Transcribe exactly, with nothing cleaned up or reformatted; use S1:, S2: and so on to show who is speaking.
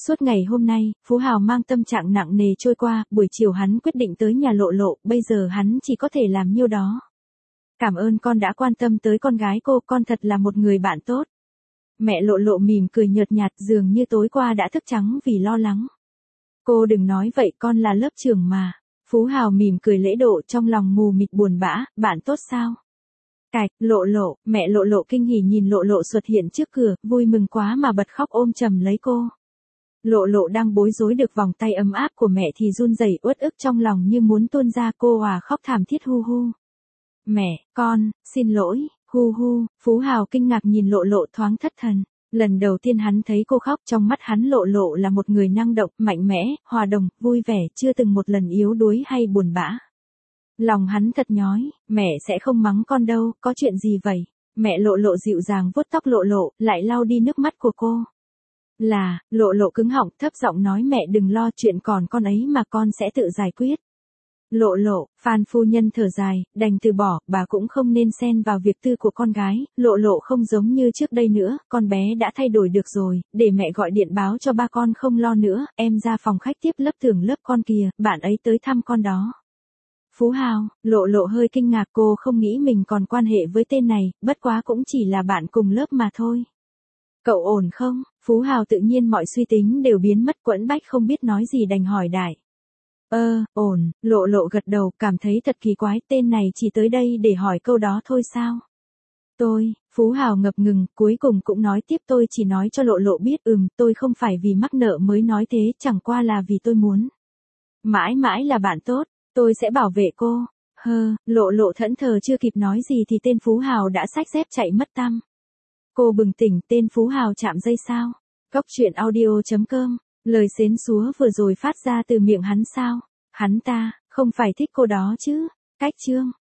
S1: Suốt ngày hôm nay, Phú Hào mang tâm trạng nặng nề trôi qua, buổi chiều hắn quyết định tới nhà Lộ Lộ, bây giờ hắn chỉ có thể làm nhiêu đó. Cảm ơn con đã quan tâm tới con gái cô, con thật là một người bạn tốt. Mẹ Lộ Lộ mỉm cười nhợt nhạt, dường như tối qua đã thức trắng vì lo lắng. Cô đừng nói vậy, con là lớp trưởng mà. Phú Hào mỉm cười lễ độ, trong lòng mù mịt buồn bã, bạn tốt sao? Cạch, Lộ Lộ, mẹ Lộ Lộ kinh hỉ nhìn Lộ Lộ xuất hiện trước cửa, vui mừng quá mà bật khóc ôm chầm lấy cô. Lộ Lộ đang bối rối được vòng tay ấm áp của mẹ thì run rẩy uất ức trong lòng như muốn tuôn ra, cô hòa khóc thảm thiết hu hu. Mẹ, con, xin lỗi, hu hu. Phú Hào kinh ngạc nhìn Lộ Lộ thoáng thất thần. Lần đầu tiên hắn thấy cô khóc, trong mắt hắn Lộ Lộ là một người năng động, mạnh mẽ, hòa đồng, vui vẻ, chưa từng một lần yếu đuối hay buồn bã. Lòng hắn thật nhói, mẹ sẽ không mắng con đâu, có chuyện gì vậy? Mẹ Lộ Lộ dịu dàng vuốt tóc Lộ Lộ, lại lau đi nước mắt của cô. Là, Lộ Lộ cứng họng thấp giọng nói, mẹ đừng lo, chuyện còn con ấy mà con sẽ tự giải quyết. Lộ Lộ, Phan phu nhân thở dài, đành từ bỏ, bà cũng không nên xen vào việc tư của con gái. Lộ Lộ không giống như trước đây nữa, con bé đã thay đổi được rồi, để mẹ gọi điện báo cho ba con không lo nữa, em ra phòng khách tiếp lớp tưởng lớp con kìa, bạn ấy tới thăm con đó. Phú Hào, Lộ Lộ hơi kinh ngạc, cô không nghĩ mình còn quan hệ với tên này, bất quá cũng chỉ là bạn cùng lớp mà thôi. Cậu ổn không? Phú Hào tự nhiên mọi suy tính đều biến mất, quẫn bách không biết nói gì đành hỏi đại. Ơ, ổn, Lộ Lộ gật đầu, cảm thấy thật kỳ quái, tên này chỉ tới đây để hỏi câu đó thôi sao? Tôi, Phú Hào ngập ngừng, cuối cùng cũng nói tiếp, tôi chỉ nói cho Lộ Lộ biết, ừm, tôi không phải vì mắc nợ mới nói thế, chẳng qua là vì tôi muốn. Mãi mãi là bạn tốt, tôi sẽ bảo vệ cô. Hơ, Lộ Lộ thẫn thờ chưa kịp nói gì thì tên Phú Hào đã xách dép chạy mất tăm. Cô bừng tỉnh, tên Phú Hào chạm dây sao? Cóc truyện audio chấm com, lời xến xúa vừa rồi phát ra từ miệng hắn sao? Hắn ta, không phải thích cô đó chứ? Cách chương.